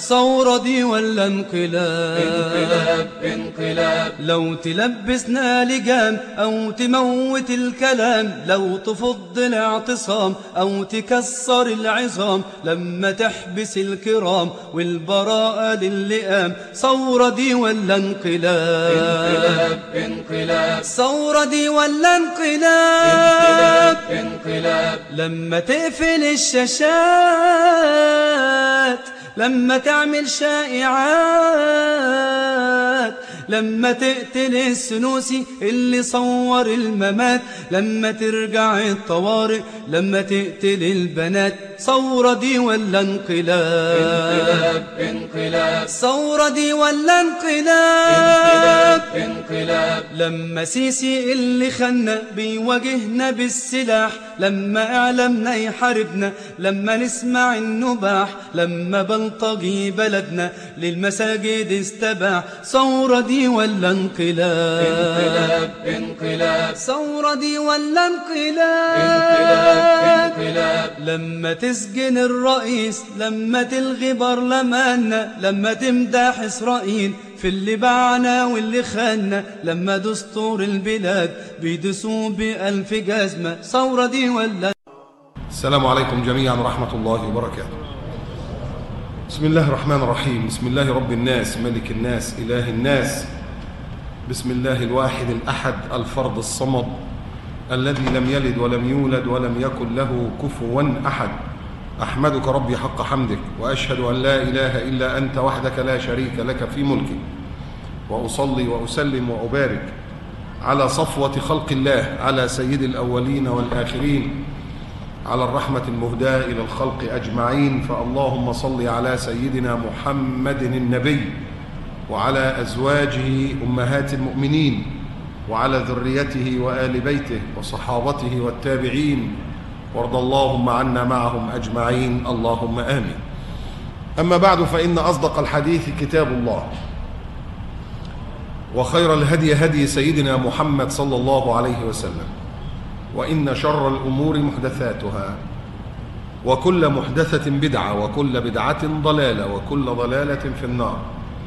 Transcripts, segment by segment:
ثورة دي ولا انقلاب؟ انقلاب انقلاب. لو تلبسنا لجام أو تموت الكلام، لو تفض الاعتصام أو تكسر العظام، لما تحبس الكرام والبراءة للئام، ثورة دي ولا انقلاب؟ انقلاب انقلاب. ثورة دي ولا انقلاب انقلاب؟ انقلاب. لما تقفل الشاشات، لما تعمل شائعات، لما تقتل السنوسي اللي صور الممات، لما ترجع الطوارئ، لما تقتل البنات، ثورة دي ولا انقلاب؟ انقلاب انقلاب. ثورة دي ولا انقلاب انقلاب؟ انقلاب. لما سيسي اللي خلنا بيواجهنا بالسلاح، لما اعلامنا يحاربنا، لما نسمع النباح، لما بلطجي بلدنا للمساجد استباح، ثورة دي ولا انقلاب؟ انقلاب انقلاب. ثورة دي ولا انقلاب؟ انقلاب انقلاب. لما تسجن الرئيس، لما تلغي برلماننا، لما تمدح إسرائيل في اللي باعنا واللي خاننا، لما دستور البلاد بيدسوا بألف جزمة، ثورة دي ولا؟ السلام عليكم جميعا ورحمة الله وبركاته. بسم الله الرحمن الرحيم. بسم الله رب الناس ملك الناس إله الناس. بسم الله الواحد الأحد الفرد الصمد الذي لم يلد ولم يولد ولم يكن له كفوا أحد. أحمدك ربي حق حمدك، وأشهد أن لا إله إلا أنت وحدك لا شريك لك في ملكك، وأصلي وأسلم وأبارك على صفوة خلق الله، على سيد الأولين والآخرين، على الرحمة المهداة إلى الخلق أجمعين. فاللهم صل على سيدنا محمد النبي، وعلى أزواجه أمهات المؤمنين، وعلى ذريته وآل بيته وصحابته والتابعين، وارض اللهم عنا معهم أجمعين، اللهم آمين. أما بعد، فإن أصدق الحديث كتاب الله، وخير الهدي هدي سيدنا محمد صلى الله عليه وسلم، وإن شر الأمور محدثاتها، وكل محدثة بدعة، وكل بدعة ضلالة، وكل ضلالة في النار.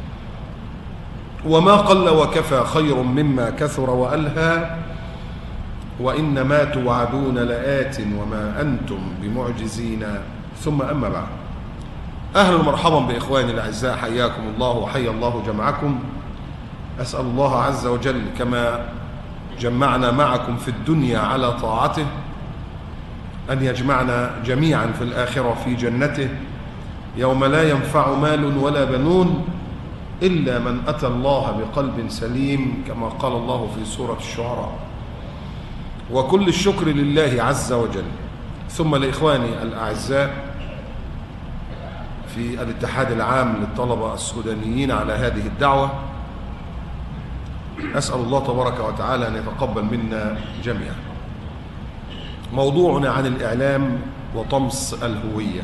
وما قل وكفى خير مما كثر وألهى، وإن ما توعدون لآت وما أنتم بمعجزين. ثم أما بعد، أهلا ومرحبا بإخواني الأعزاء، حياكم الله وحيا الله جمعكم. أسأل الله عز وجل كما جمعنا معكم في الدنيا على طاعته أن يجمعنا جميعا في الآخرة في جنته، يوم لا ينفع مال ولا بنون إلا من أتى الله بقلب سليم، كما قال الله في سورة الشعراء. وكل الشكر لله عز وجل. ثم لإخواني الأعزاء في الاتحاد العام للطلبة السودانيين على هذه الدعوة، أسأل الله تبارك وتعالى أن يتقبل منا جميعا. موضوعنا عن الإعلام وطمس الهوية.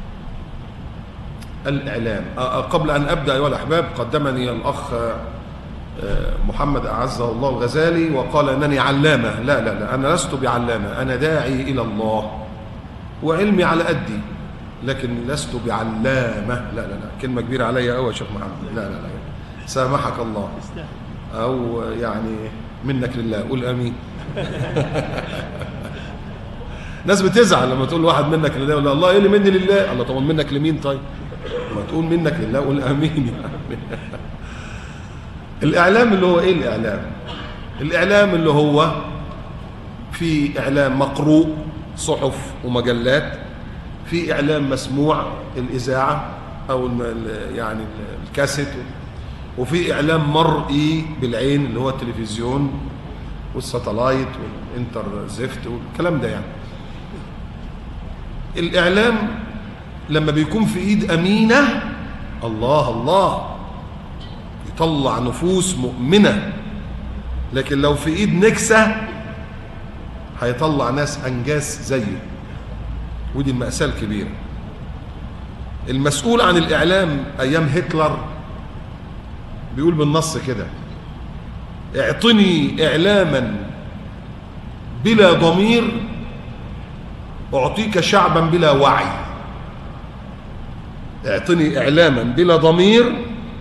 الإعلام. قبل أن أبدأ أيها الأحباب، قدمني الأخ محمد أعزه الله الغزالي وقال أنني علامة. لا لا لا، أنا لست بعلامة، أنا داعي إلى الله، وعلمي على قدي، لكن لست بعلامة. لا لا لا، كلمة كبيرة عليا أوي يا شيخ محمد. لا لا لا، سامحك الله، أو يعني منك لله، قول آمين. ناس بتزعل لما تقول واحد منك لله، ولا الله إيه اللي مني لله؟ الله، طب منك لمين؟ طيب ما تقول منك لله قول آمين يعني. الإعلام اللي هو إيه الإعلام؟ الإعلام اللي هو في إعلام مقروء، صحف ومجلات، في إعلام مسموع، الإذاعة أو يعني الكاسيت، وفي إعلام مرئي بالعين اللي هو التلفزيون والساتلايت والإنتر زفت والكلام ده. يعني الإعلام لما بيكون في إيد أمينة، الله الله، يطلع نفوس مؤمنة. لكن لو في إيد نكسة هيطلع ناس أنجاس زيه، ودي المأساة الكبيرة. المسؤول عن الإعلام أيام هتلر بيقول بالنص كده: اعطني إعلاما بلا ضمير أعطيك شعبا بلا وعي. اعطني إعلاما بلا ضمير،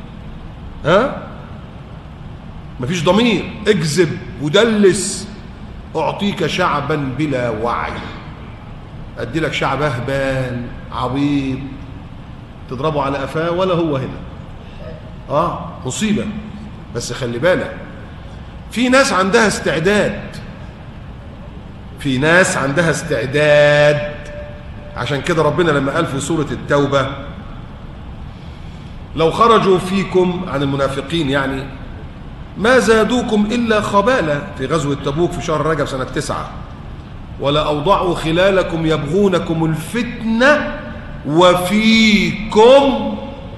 مفيش ضمير، اكذب ودلس، أعطيك شعبا بلا وعي. أدي لك شعب أهبال عبيط تضربه على قفاه ولا هو هنا. مصيبة. بس خلي بالك، في ناس عندها استعداد، في ناس عندها استعداد. عشان كده ربنا لما قال في سورة التوبة لو خرجوا فيكم، عن المنافقين يعني، ما زادوكم إلا خبالة، في غزوة تبوك في شهر رجب سنة 9، ولا أوضعوا خلالكم يبغونكم الفتنة وفيكم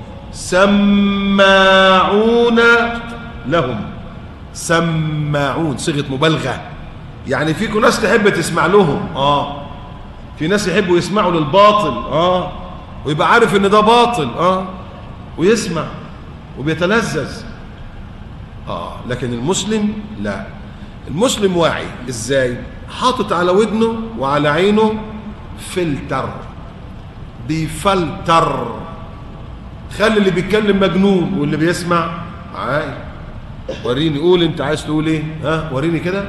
سماعون لهم. سماعون صيغة مبالغة، يعني فيكم ناس تحب تسمع لهم، في ناس يحبوا يسمعوا للباطل، ويبقى عارف ان ده باطل، ويسمع وبيتلذذ. لكن المسلم لا، المسلم واعي. ازاي؟ حاطط على ودنه وعلى عينه فلتر، بيفلتر. خلي اللي بيتكلم مجنون واللي بيسمع عاقل. وريني، قول انت عايز تقول ايه، وريني كده،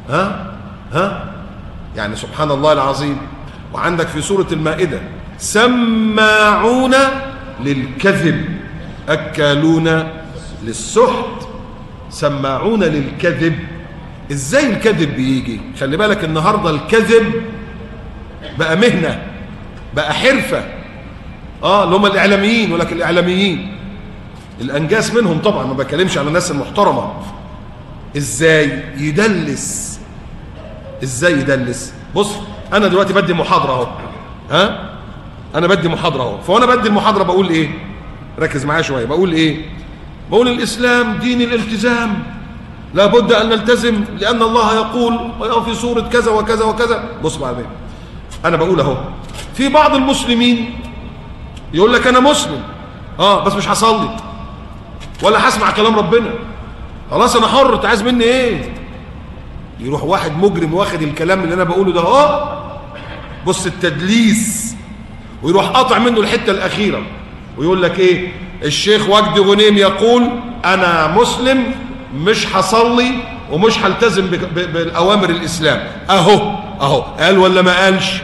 يعني سبحان الله العظيم. وعندك في سورة المائدة سماعون للكذب أكالون للسحت. سماعون للكذب. ازاي الكذب بيجي؟ خلي بالك النهاردة الكذب بقى مهنة، بقى حرفة. اللي هم الإعلاميين، ولكن الإعلاميين الأنجاس منهم طبعا، ما بكلمش على الناس المحترمة. ازاي يدلس؟ ازاي يدلس؟ بص، انا دلوقتي بدي محاضرة اهو، انا بدي محاضرة اهو، فوانا بدي المحاضرة بقول ايه؟ ركز معايا شوية. بقول ايه؟ بقول الإسلام دين الالتزام، لابد أن نلتزم لأن الله يقول في سورة كذا وكذا وكذا. بص بقى، أنا بقول أهو، في بعض المسلمين يقول لك أنا مسلم بس مش هصلي ولا هسمع كلام ربنا، خلاص أنا حر، أنت عايز مني إيه؟ يروح واحد مجرم واخد الكلام اللي أنا بقوله ده بص التدليس، ويروح قاطع منه الحتة الأخيرة ويقول لك إيه؟ الشيخ وجدي غنيم يقول أنا مسلم مش هصلي ومش هلتزم بالأوامر الإسلام. أهو قال ولا ما قالش؟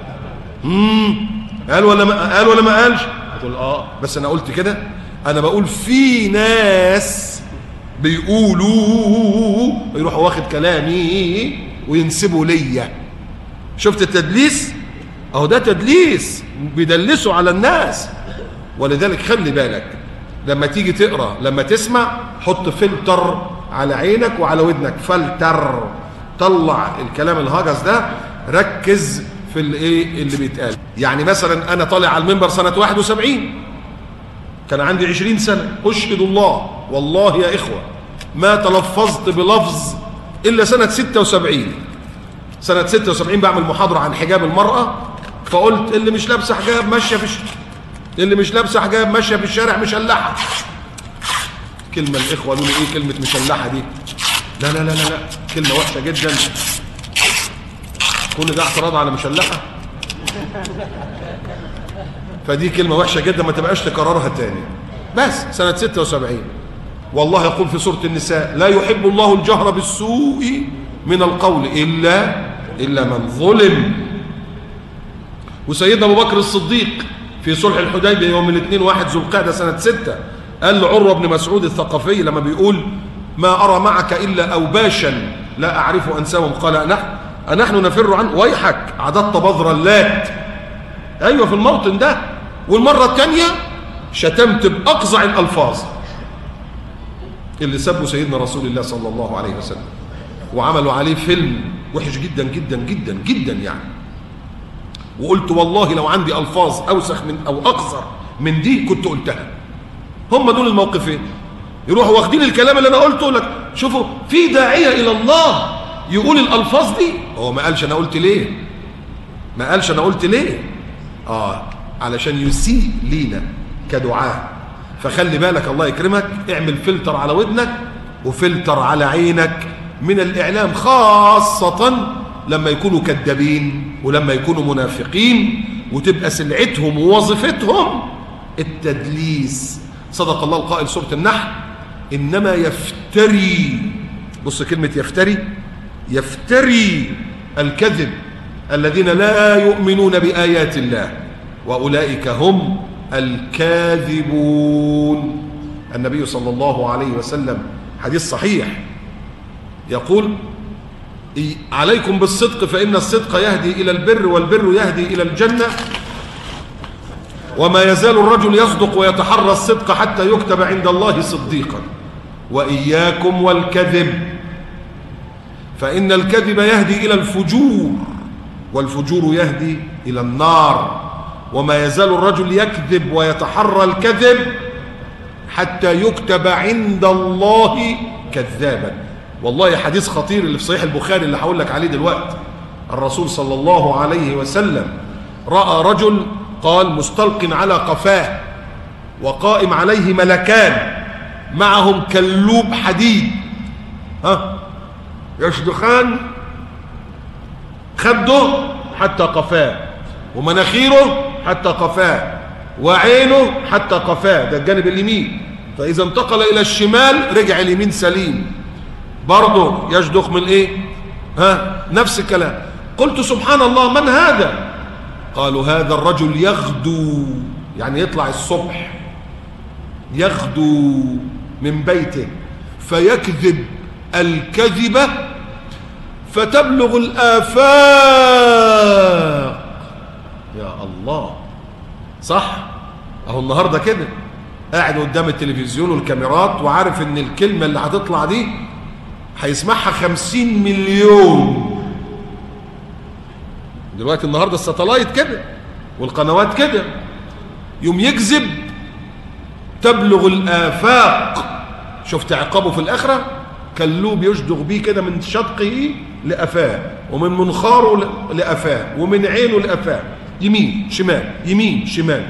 قال ولا ما قالش؟ هتقول بس أنا قلت كده. أنا بقول في ناس بيقولوا، يروحوا واخد كلامي وينسبوا ليا. شفت التدليس؟ ده تدليس، بيدلسوا على الناس. ولذلك خلي بالك لما تيجي تقرأ، لما تسمع، حط فلتر على عينك وعلى ودنك، فلتر، طلع الكلام الهجس ده، ركز في اللي بيتقال. يعني مثلا انا طالع على المنبر سنة 71، كان عندي 20 سنة، اشهد الله والله يا اخوة ما تلفظت بلفظ الا سنة 76. سنة 76 بعمل محاضرة عن حجاب المرأة، فقلت اللي مش لابسه حجاب ماشيه في اللي مش لابسه حجاب ماشيه في الشارع مشلحه. كلمه الاخوه قالوا لي ايه كلمه مشلحه دي؟ لا لا لا لا لا، كلمه وحشه جدا. كل ده اعتراض على مشلحه؟ فدي كلمه وحشه جدا، ما تبقاش تكررها تاني. بس سنه 76 والله يقول في سوره النساء لا يحب الله الجهر بالسوء من القول الا من ظلم. وسيدنا ابو بكر الصديق في صلح الحديبيه يوم الاثنين 1 ذو القعده سنه 6 قال لعروه بن مسعود الثقفي لما بيقول ما ارى معك الا اوباشا لا اعرف انساهم، قال أنحن نفر عنه؟ ويحك عددت بذر اللات. ايوه في الموطن ده. والمره الثانيه شتمت باقزع الالفاظ اللي سبوا سيدنا رسول الله صلى الله عليه وسلم، وعملوا عليه فيلم وحش جدا جدا جدا جدا يعني. وقلت والله لو عندي الفاظ اوسخ من او اقذر من دي كنت قلتها. هم دول الموقفين، يروحوا واخدين الكلام اللي انا قلته لك. شوفوا في داعيه الى الله يقول الالفاظ دي، هو ما قالش انا قلت ليه، ما قالش انا قلت ليه، علشان يسيء لينا كدعاء. فخلي بالك الله يكرمك، اعمل فلتر على ودنك وفلتر على عينك من الاعلام، خاصه لما يكونوا كذابين ولما يكونوا منافقين، وتبقى سلعتهم ووظيفتهم التدليس. صدق الله القائل سورة النحل: إنما يفتري، بص كلمة يفتري، يفتري الكذب الذين لا يؤمنون بآيات الله وأولئك هم الكاذبون. النبي صلى الله عليه وسلم حديث صحيح يقول: عليكم بالصدق فإن الصدق يهدي إلى البر والبر يهدي إلى الجنة، وما يزال الرجل يصدق ويتحرى الصدق حتى يكتب عند الله صديقا، وإياكم والكذب فإن الكذب يهدي إلى الفجور والفجور يهدي إلى النار، وما يزال الرجل يكذب ويتحرى الكذب حتى يكتب عند الله كذابا. والله حديث خطير اللي في صحيح البخاري اللي هقول لك عليه دلوقتي. الرسول صلى الله عليه وسلم رأى رجل قال مستلق على قفاه وقائم عليه ملكان معهم كلوب حديد يشدخان خده حتى قفاه، ومناخيره حتى قفاه، وعينه حتى قفاه، ده الجانب اليمين. فإذا انتقل إلى الشمال رجع اليمين سليم، برضه يشدخ من ايه؟ نفس الكلام. قلت سبحان الله، من هذا؟ قالوا هذا الرجل يغدو، يعني يطلع الصبح، يغدو من بيته فيكذب الكذبة فتبلغ الآفاق. يا الله، صح؟ اهو النهارده كده قاعد قدام التلفزيون والكاميرات وعارف ان الكلمة اللي هتطلع دي هيسمعها 50 مليون. دلوقتي النهارده الساتلايت كده والقنوات كده، يوم يكذب تبلغ الآفاق. شفت عقابه في الآخرة؟ كلوب يشدغ بيه كده من شدقه لأفاه، ومن منخاره لأفاه، ومن عينه لأفاه، يمين شمال يمين شمال.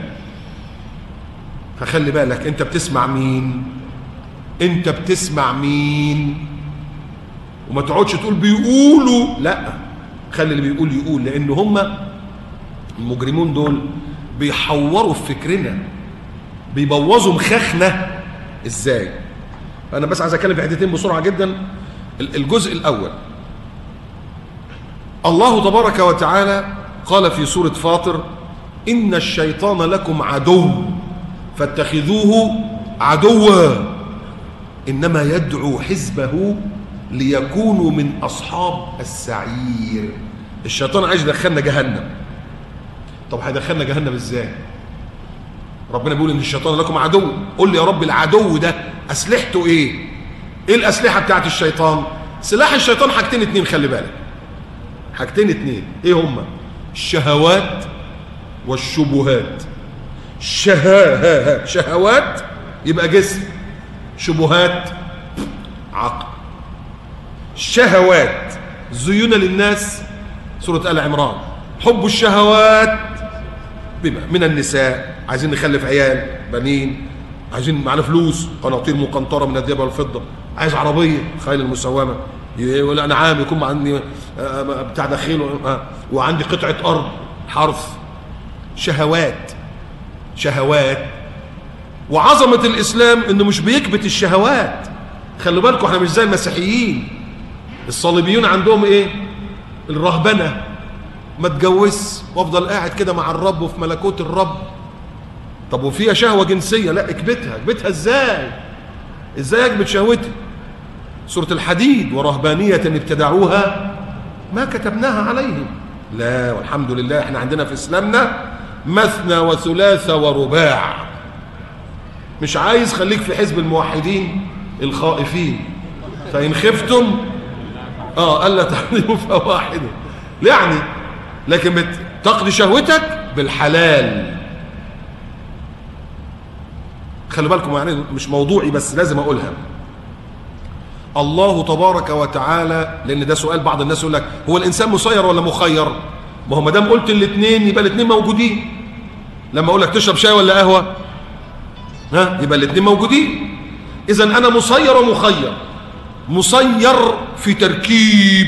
فخلي بالك، انت بتسمع مين؟ انت بتسمع مين؟ وما تقعدش تقول بيقولوا، لا، خلي اللي بيقول يقول، لان هم المجرمون دول بيحوروا في فكرنا، بيبوظوا مخاخنا. ازاي؟ انا بس عايز اتكلم في حتتين بسرعه جدا. الجزء الاول، الله تبارك وتعالى قال في سوره فاطر: ان الشيطان لكم عدو فاتخذوه عدوا انما يدعو حزبه ليكونوا من أصحاب السعير. الشيطان عايز يدخلنا جهنم. طب هيدخلنا جهنم ازاي؟ ربنا بيقول ان الشيطان لكم عدو. قول لي يا رب العدو ده اسلحته ايه؟ ايه الاسلحه بتاعت الشيطان؟ سلاح الشيطان حاجتين اتنين، خلي بالك، حاجتين اتنين. ايه هما؟ الشهوات والشبهات. شهوات يبقى جسم، شبهات عقل. الشهوات زين للناس، سورة آل عمران، حب الشهوات بما من النساء، عايزين نخلف عيال بنين، عايزين معنا فلوس، قناطير مقنطرة من الذهب والفضة، عايز عربية خيل المسومة، والأنعام يكون عندي بتاع دخيل، وعندي قطعة أرض حرث. شهوات شهوات. وعظمة الإسلام إنه مش بيكبت الشهوات. خلوا بالكم احنا مش زي المسيحيين. الصليبيون عندهم ايه؟ الرهبنة، ما اتجوز وافضل قاعد كده مع الرب وفي ملكوت الرب. طب وفيها شهوة جنسية، لا اكبتها. اكبتها ازاي؟ ازاي اكبت شهوتي؟ سورة الحديد: ورهبانية ابتدعوها ما كتبناها عليهم. لا، والحمد لله احنا عندنا في اسلامنا مثنى وثلاث ورباع. مش عايز، خليك في حزب الموحدين الخائفين، فإن خفتم ألا تعدلوا فواحدة، يعني لكن تقضي شهوتك بالحلال. خلوا بالكم، يعني مش موضوعي بس لازم أقولها. الله تبارك وتعالى، لأن ده سؤال بعض الناس يقول لك هو الإنسان مسير ولا مخير؟ ما هو ما دام قلت الاثنين يبقى الاثنين موجودين. لما أقول لك تشرب شاي ولا قهوة، يبقى الاثنين موجودين. إذا أنا مسير ومخير. مسير في تركيب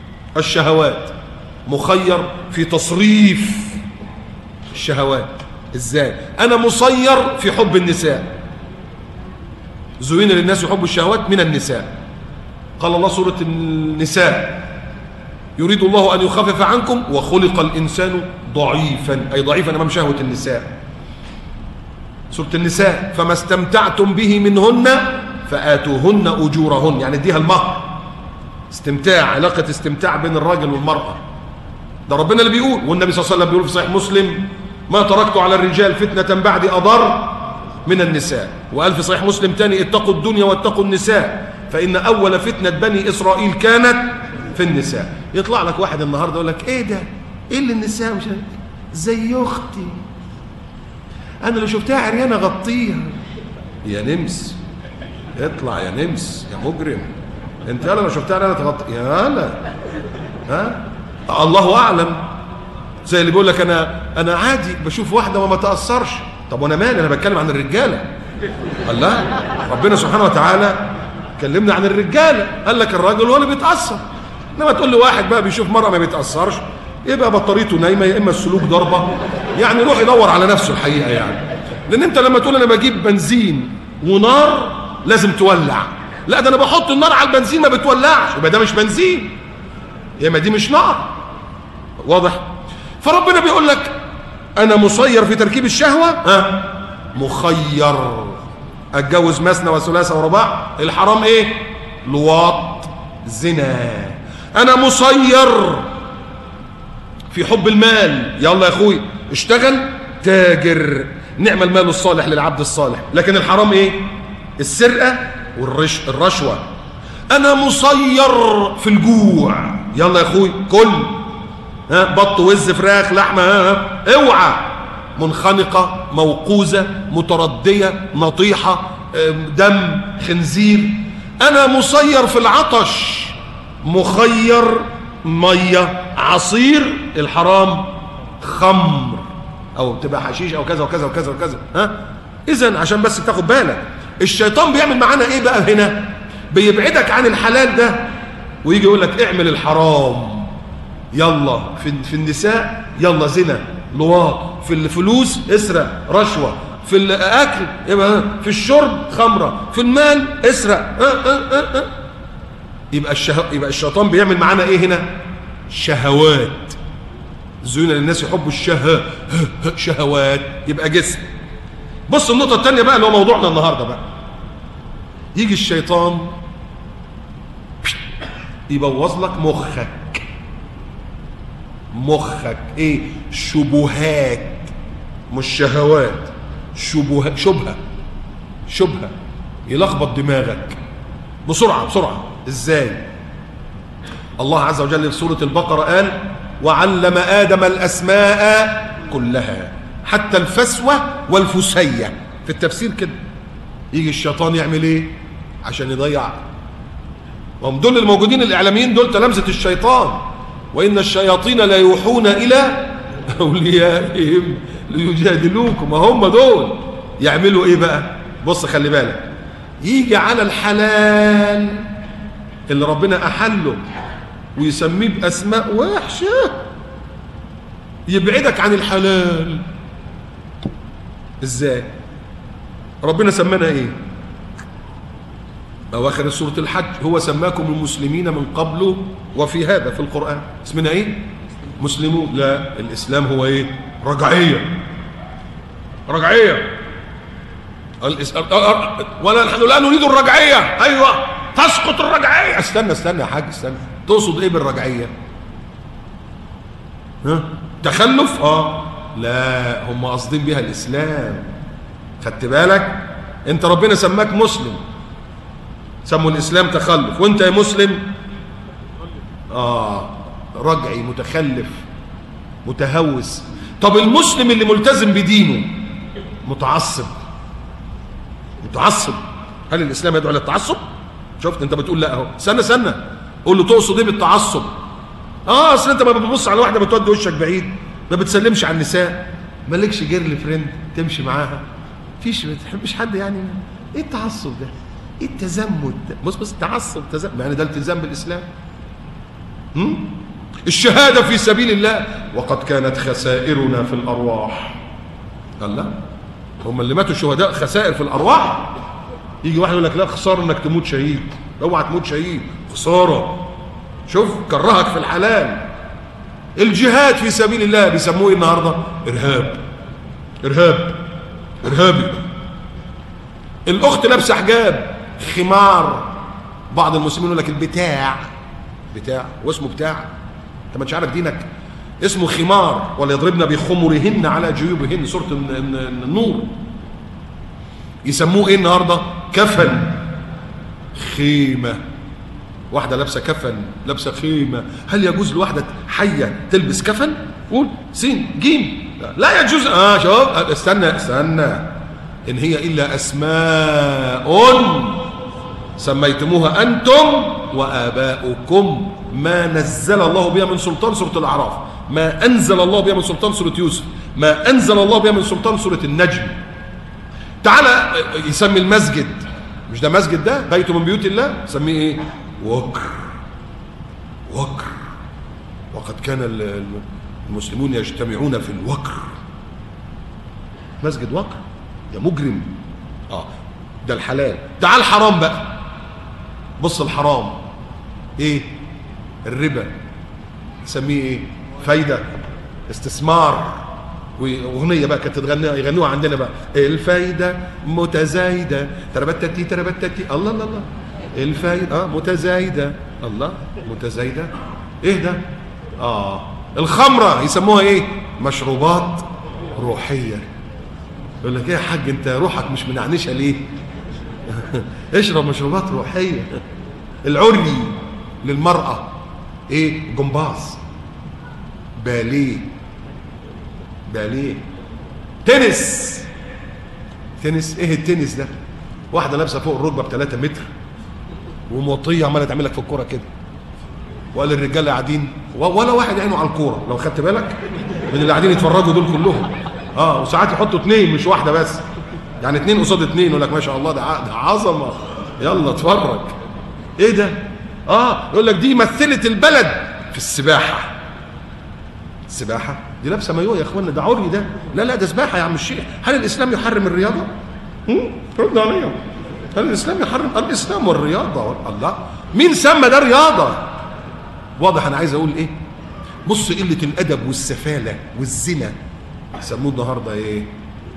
الشهوات، مخير في تصريف الشهوات. ازاي؟ انا مسير في حب النساء. زين للناس حب الشهوات من النساء. قال الله سورة النساء: يريد الله أن يخفف عنكم وخلق الإنسان ضعيفا، أي ضعيفا أمام شهوة النساء. سورة النساء: فما استمتعتم به منهن فآتوهن أجورهن، يعني اديها المهر. استمتاع، علاقة استمتاع بين الراجل والمرأة، ده ربنا اللي بيقول. والنبي صلى الله عليه وسلم بيقول في صحيح مسلم: ما تركت على الرجال فتنة بعد أضر من النساء. وقال في صحيح مسلم تاني: اتقوا الدنيا واتقوا النساء فإن أول فتنة بني إسرائيل كانت في النساء. يطلع لك واحد النهارده يقول لك: ايه ده؟ ايه اللي النساء مش زي اختي، انا لو شفتها عريانه غطيها. يا نمس، اطلع يا نمس يا مجرم، انت يالا لو شفتها عريانه تغطي يالا. ها الله اعلم. زي اللي بيقول لك انا عادي بشوف واحده وما تاثرش. طب وانا مالي؟ انا بتكلم عن الرجاله. الله، ربنا سبحانه وتعالى كلمنا عن الرجاله، قال لك الراجل هو اللي بيتاثر. انما تقول لي واحد بقى بيشوف مرأة ما بيتأثرش، يبقى بطاريته نايمة، يا اما السلوك ضربة، يعني يروح يدور على نفسه الحقيقة يعني. لان انت لما تقول انا بجيب بنزين ونار لازم تولع، لا ده انا بحط النار على البنزين ما بتولعش، يبقى ده مش بنزين، يا اما دي مش نار. واضح؟ فربنا بيقول لك انا مسير في تركيب الشهوة، مخير. اتجوز مثنى وثلاثة ورباع. الحرام ايه؟ لواط، زنا. انا مسير في حب المال. يلا يا اخوي اشتغل تاجر، نعم المال الصالح للعبد الصالح. لكن الحرام ايه؟ السرقة والرشوة. انا مسير في الجوع. يلا يا اخوي كل بط وز فراخ لحمة، اوعى. منخنقة، موقوزة، متردية، نطيحة، دم خنزير. انا مسير في العطش، مخير ميه، عصير. الحرام خمر او تبقى حشيش او كذا وكذا وكذا وكذا. اذا عشان بس تاخد بالك، الشيطان بيعمل معانا ايه بقى هنا؟ بيبعدك عن الحلال ده ويجي يقول لك اعمل الحرام. يلا في النساء يلا زنا، لواط، في الفلوس اسرق، رشوه، في الاكل يبقى، في الشرب خمره، في المال اسرق. يبقى الشيطان بيعمل معانا ايه هنا؟ شهوات. زين للناس يحبوا شهوات، يبقى جسم. بص النقطه الثانيه بقى اللي هو موضوعنا النهارده بقى. يجي الشيطان يبوظ لك مخك ايه؟ شبهات، مش شهوات، شبهه يلخبط دماغك بسرعه. ازاي؟ الله عز وجل في سورة البقرة قال: وعلم آدم الأسماء كلها حتى الفسوة والفسية. في التفسير كده. يجي الشيطان يعمل ايه عشان يضيع؟ وهم دول الموجودين الإعلاميين دول تلامذة الشيطان. وإن الشياطين لا يوحون إلى أوليائهم ليجادلوكم. وهم دول يعملوا ايه بقى؟ بص خلي بالك، يجي على الحلال اللي ربنا أحله ويسميه بأسماء وحشة، يبعدك عن الحلال. ازاي؟ ربنا سمانا ايه؟ أواخر سورة الحج: هو سماكم المسلمين من قبل وفي هذا. في القرآن اسمنا ايه؟ مسلمون. لا، الإسلام هو ايه؟ رجعية. ولا نحن لا نريد الرجعية. ايوه تسقط الرجعية. استنى يا حاج، استنى. تقصد ايه بالرجعية؟ تخلف؟ لا، هم قاصدين بيها الإسلام. خدت بالك؟ انت ربنا سماك مسلم، سموا الإسلام تخلف، وانت يا مسلم رجعي، متخلف، متهوس. طب المسلم اللي ملتزم بدينه متعصب، هل الإسلام يدعو للتعصب؟ شفت انت بتقول لا اهو. استنى قول له تقصد ايه بالتعصب؟ اصل انت ما بتبص على واحده بتودي وشك بعيد، ما بتسلمش على النساء، مالكش جيرل فريند تمشي معاها، فيش، ما تحبش حد. يعني ايه التعصب ده؟ ايه التزمت ده؟ بص تعصب تزمت، يعني ده التزام بالاسلام. الشهاده في سبيل الله. وقد كانت خسائرنا في الارواح. قال لا، هم اللي ماتوا شهداء خسائر في الارواح. يجي واحد يقول لك لا خساره انك تموت شهيد، اوعى تموت شهيد، خساره. شوف كرهك في الحلال. الجهاد في سبيل الله بيسموه ايه النهارده؟ ارهابي. الاخت لابسه حجاب، خمار. بعض المسلمين يقول لك البتاع واسمه بتاع، انت ما عارف دينك، اسمه خمار. وليضربن بخمرهن على جيوبهن، سوره النور. يسموه ايه النهارده؟ كفن، خيمه. واحده لابسه كفن، لابسه خيمه. هل يجوز لواحده حيه تلبس كفن؟ قول سين جيم. لا يجوز. شوف استنى ان هي الا اسماء سميتموها انتم واباؤكم ما نزل الله بها من سلطان، سوره الاعراف. ما انزل الله بها من سلطان، سوره يوسف. ما انزل الله بها من سلطان، سوره النجم. تعالى يسمي المسجد، مش ده مسجد، ده بيت من بيوت الله، سميه ايه؟ وكر. وقد كان المسلمون يجتمعون في الوكر. مسجد وكر يا مجرم. ده الحلال. تعال الحرام بقى. بص الحرام ايه؟ الربا. سميه ايه؟ فايده، استثمار. واغنيه بقى كانت يغنوها عندنا بقى، الفايده متزايده تربتتي. الله الفايده متزايده. الله متزايده ايه ده؟ الخمره يسموها ايه؟ مشروبات روحيه. يقول لك ايه يا حاج انت روحك مش منعنشه ليه؟ اشرب مشروبات روحيه. العري للمراه ايه؟ جمباز، باليه، تنس. ايه التنس ده؟ واحده لابسه فوق الركبه ب3 متر وموطيه عماله تعمل لك في الكوره كده، وقال الرجاله قاعدين ولا واحد عينه على الكوره. لو خدت بالك من اللي قاعدين يتفرجوا دول كلهم، وساعات يحطوا 2 مش واحده بس، يعني 2 قصاد 2. يقول لك ما شاء الله ده عظمه، يلا اتفرج. ايه ده؟ يقول لك دي مثلت البلد في السباحه دي لابسه مايوه يا اخوانا، ده عري ده. لا ده سباحه يا عم الشيخ. هل الاسلام يحرم الرياضه؟ رد عليا. هل الاسلام يحرم؟ الاسلام والرياضه. الله، مين سمى ده رياضه؟ واضح انا عايز اقول ايه؟ بص قله الادب والسفاله والزنا يسموه النهارده ايه؟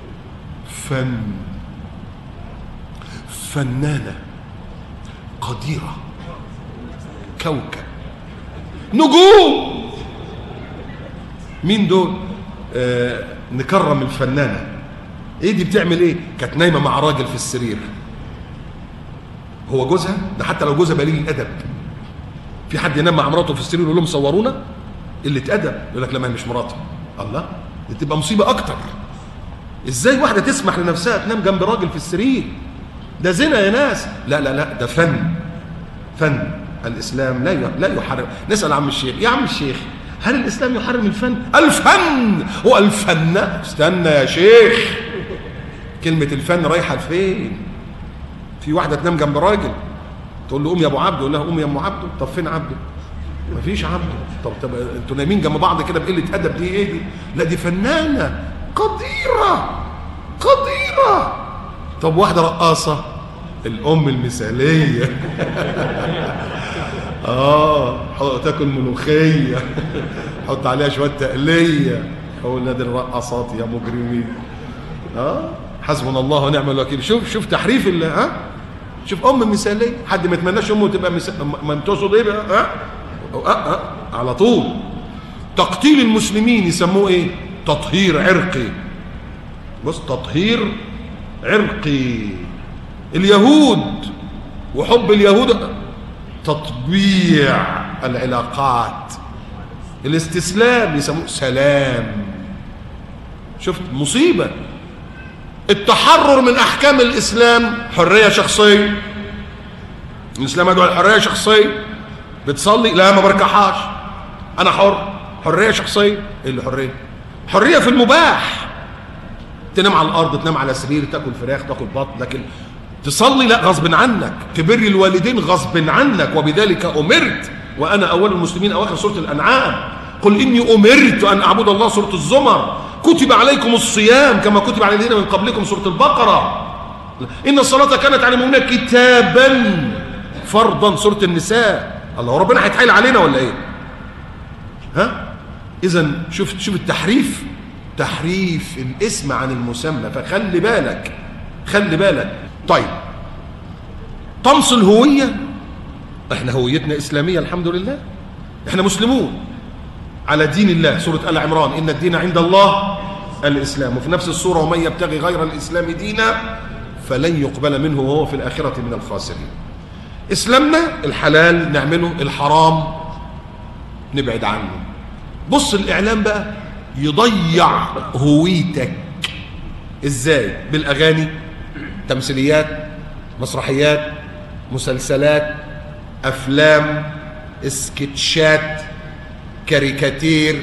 فنانه قديره، كوكب، نجوم. مين دول؟ نكرم الفنانه. ايه دي بتعمل ايه؟ كانت نايمه مع راجل في السرير، هو جوزها ده. حتى لو جوزها قليل الادب، في حد ينام مع مراته في السرير يقول لهم صورونا؟ قله ادب. يقول لك لا ما هي مش مراته. الله، دي تبقى مصيبه اكتر. ازاي واحده تسمح لنفسها تنام جنب راجل في السرير؟ ده زنا يا ناس. لا ده فن. الاسلام لا يحرم. نسال عم الشيخ، يا عم الشيخ هل الاسلام يحرم الفن؟ الفن هو الفن. استنى يا شيخ، كلمه الفن رايحه لفين؟ في واحده تنام جنب راجل تقول له قوم يا ابو عبده، يقول لها قوم يا ام عبده. طب فين عبده؟ مفيش عبده. طب انتوا نايمين جنب بعض كده بقله ادب. دي ايه دي؟ لا دي فنانه قديره. طب واحده رقاصه، الام المثاليه. تاكل ملوخيه، حط عليها شويه تقليه. اقول نادي الرقاصات يا مجرمين. حسبنا الله ونعم الوكيل. شوف تحريف شوف ام مثاليه. حد ما يتمناش امه تبقى ما تقصد ايه بقى؟ على طول. تقتيل المسلمين يسموه ايه؟ تطهير عرقي. بص، تطهير عرقي. اليهود وحب اليهود، تطبيع العلاقات. الاستسلام يسموه سلام. شفت مصيبة. التحرر من احكام الاسلام حرية شخصية. الاسلام يدعو الحرية شخصية. بتصلي؟ لا ما بركحهاش، انا حر. حرية شخصية. ايه اللي حرية؟ حرية في المباح. تنام على الارض، تنام على سرير، تاكل فراخ، تاكل بط، لكن تصلي لا، غصب عنك. تبر الوالدين غصب عنك. وبذلك امرت وانا اول المسلمين، اواخر سوره الانعام. قل اني امرت ان اعبد الله، سوره الزمر. كتب عليكم الصيام كما كتب على الذين من قبلكم، سورة البقرة. إن الصلاة كانت على المؤمنين كتابا فرضا، سورة النساء. الله، وربنا هيتحايل علينا ولا ايه؟ ها؟ إذن شوف التحريف، تحريف الاسم عن المسمى، فخلي بالك، خلي بالك. طيب، طمس الهوية، احنا هويتنا إسلامية الحمد لله، احنا مسلمون على دين الله، سورة آل عمران، إن الدين عند الله الإسلام. وفي نفس السورة ومن يبتغي غير الإسلام دينا فلن يقبل منه وهو في الآخرة من الخاسرين. إسلامنا الحلال نعمله، الحرام نبعد عنه. بص الإعلام بقى يضيع هويتك إزاي؟ بالأغاني، تمثيليات، مسرحيات، مسلسلات، أفلام، اسكتشات، كاريكاتير.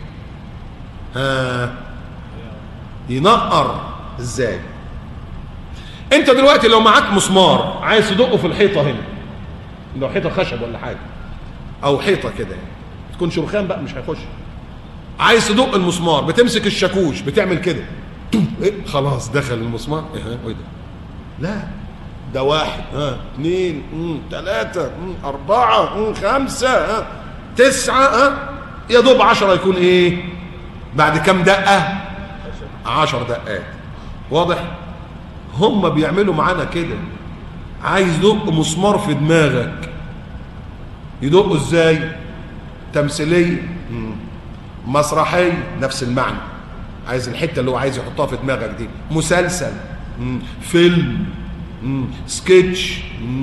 ينقر إزاي؟ أنت دلوقتي لو معاك مسمار عايز تدقه في الحيطة هنا، لو حيطة خشب ولا حاجة أو حيطة كده تكون شرخان بقى مش هيخش، عايز تدق المسمار بتمسك الشاكوش بتعمل كده، خلاص دخل المسمار. ايه ده؟ لا، ده 1 2 3 4 5 9 يا دوب 10 يكون ايه؟ بعد كام دقة؟ 10 دقات. واضح؟ هم بيعملوا معانا كده. عايز يدق مسمار في دماغك، يدقه ازاي؟ تمثيلية، مسرحية، نفس المعنى، عايز الحتة اللي هو عايز يحطها في دماغك دي. مسلسل، فيلم، سكتش،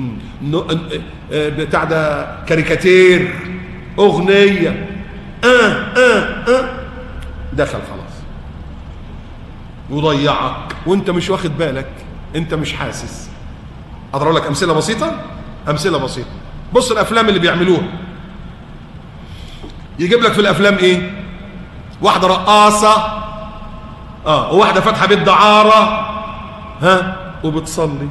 بتاع ده كاريكاتير، أغنية، دخل خلاص وضيعك وانت مش واخد بالك، انت مش حاسس. اضرب لك امثله بسيطه، امثله بسيطه. بص الافلام اللي بيعملوها، يجيب لك في الافلام ايه؟ واحده رقاصه وواحده فاتحه بيت دعاره وبتصلي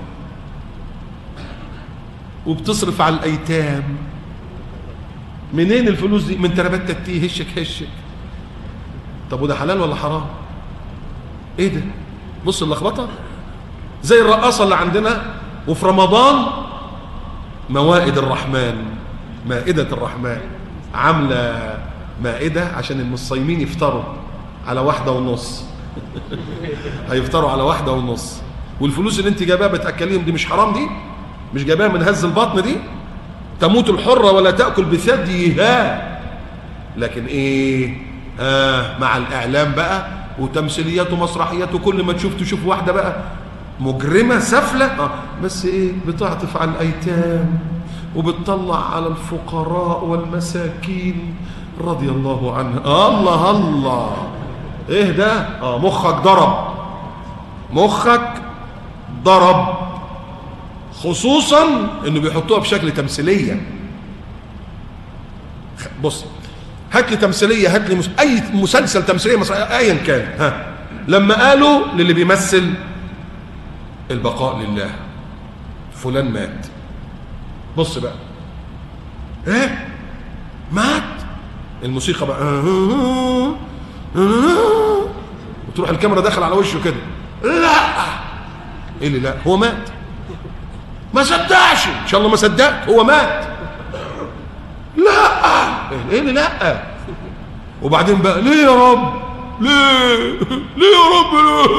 وبتصرف على الايتام. منين الفلوس دي؟ من تربات تتيه، هشك هشك. طب وده حلال ولا حرام؟ ايه ده؟ بص اللخبطه. زي الرقاصه اللي عندنا، وفي رمضان موائد الرحمن، مائده الرحمن، عامله مائده عشان الصايمين يفطروا على 1:30. هيفطروا على 1:30. والفلوس اللي انت جايباها بتاكليهم دي مش حرام؟ دي مش جايباها من هز البطن؟ دي تموت الحره ولا تاكل بثديها. لكن ايه؟ مع الاعلام بقى وتمثيليات ومسرحيات، وكل ما تشوف واحده بقى مجرمه سفله، بس ايه؟ بتعطف على الايتام وبتطلع على الفقراء والمساكين رضي الله عنها. الله الله، ايه ده؟ مخك ضرب، مخك ضرب. خصوصا انه بيحطوها بشكل تمثيليه. بص، هات لي تمثيليه، هات لي اي مسلسل تمثيليه مسرحيه ايا كان، لما قالوا للي بيمثل البقاء لله، فلان مات، بص بقى، ايه؟ مات. الموسيقى بقى وتروح الكاميرا داخل على وشه كده. لا، ايه اللي لا؟ هو مات. ما صدقش، ان شاء الله ما صدقت، هو مات. لا، ايه اللي لا؟ وبعدين بقى ليه يا رب؟ ليه يا رب؟